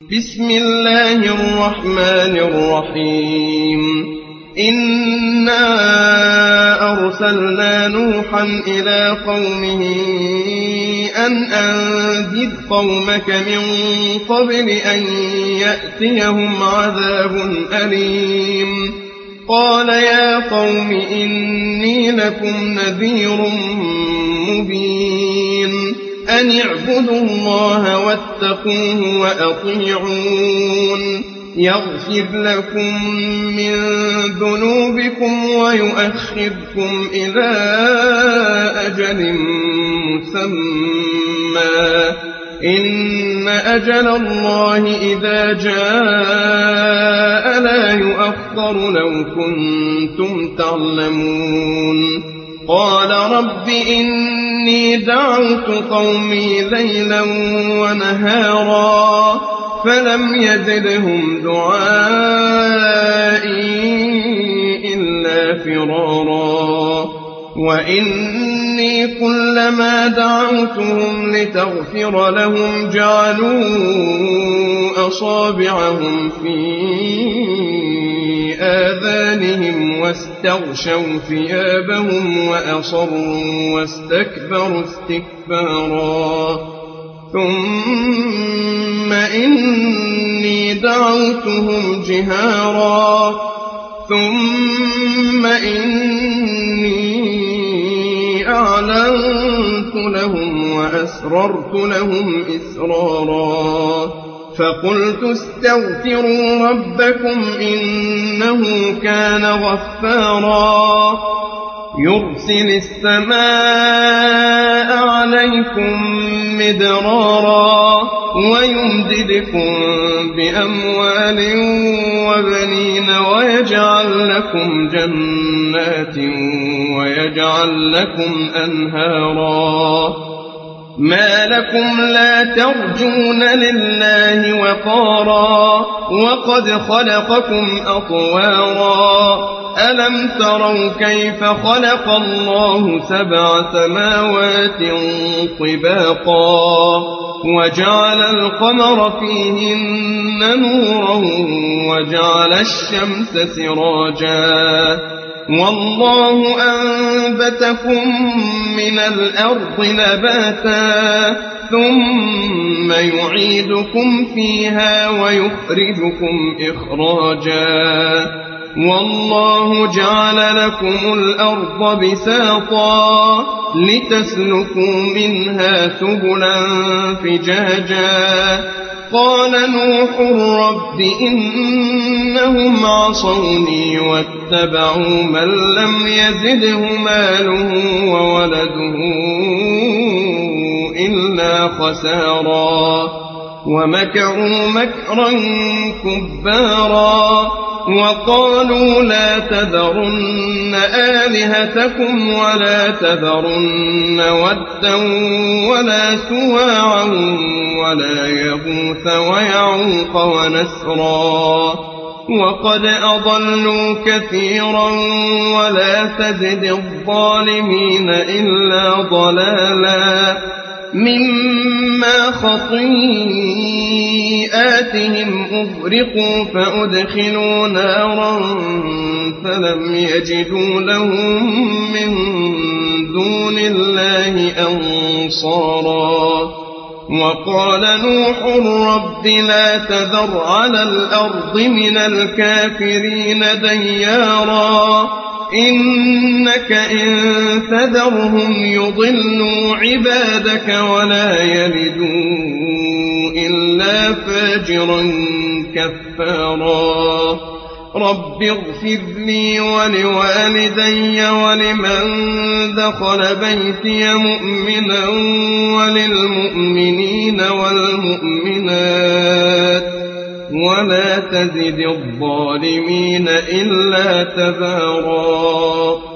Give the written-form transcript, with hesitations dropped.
بسم الله الرحمن الرحيم إنا أرسلنا نوحا إلى قومه أن أنذر قومك من قبل أن يأتيهم عذاب أليم قال يا قوم إني لكم نذير مبين أن اعبدوا الله واتقوه وأطيعون يغفر لكم من ذنوبكم ويؤخركم إلى أجل مسمى إن أجل الله إذا جاء لا يؤخر لو كنتم تعلمون قال رب إني دعوت قومي ليلا ونهارا فلم يزدهم دعائي إلا فرارا وإني كلما دعوتهم لتغفر لهم جعلوا أصابعهم في آذانهم واستغشوا ثيابهم وأصروا واستكبروا استكبارا ثم إني دعوتهم جهارا ثم إني أعلنت لهم وأسررت لهم إسرارا فقلت استغفروا ربكم إنه كان غفارا يرسل السماء عليكم مدرارا ويمددكم بأموال وبنين ويجعل لكم جنات ويجعل لكم أنهارا ما لكم لا ترجون لله وقارا وقد خلقكم أطوارا ألم تروا كيف خلق الله 7 سماوات طباقا وجعل القمر فيهن نورا وجعل الشمس سراجا والله أنبتكم من الأرض نباتا ثم يعيدكم فيها ويخرجكم إخراجا والله جعل لكم الأرض بساطا لتسلكوا منها سبلا فجاجا قال نوح رب إنهم عصوني واتبعوا من لم يزده ماله وولده إلا خسارا ومكروا مكرا كبارا وقالوا لا تذرن آلهتكم ولا تذرن ودا ولا سواعا ولا يغوث ويعوق ونسرا وقد أضلوا كثيرا ولا تزد الظالمين إلا ضلالا مما خطيئاتهم أغرقوا فأدخلوا نارا فلم يجدوا لهم من دون الله أنصارا وقال نوح رب لا تذر على الأرض من الكافرين ديارا إنك إن تذرهم يضلوا عبادك ولا يلدوا إلا فاجرا كفارا رب اغفر لي ولوالدي ولمن دخل بيتي مؤمنا وللمؤمنين والمؤمنات ولا تزد الظالمين إلا تبارا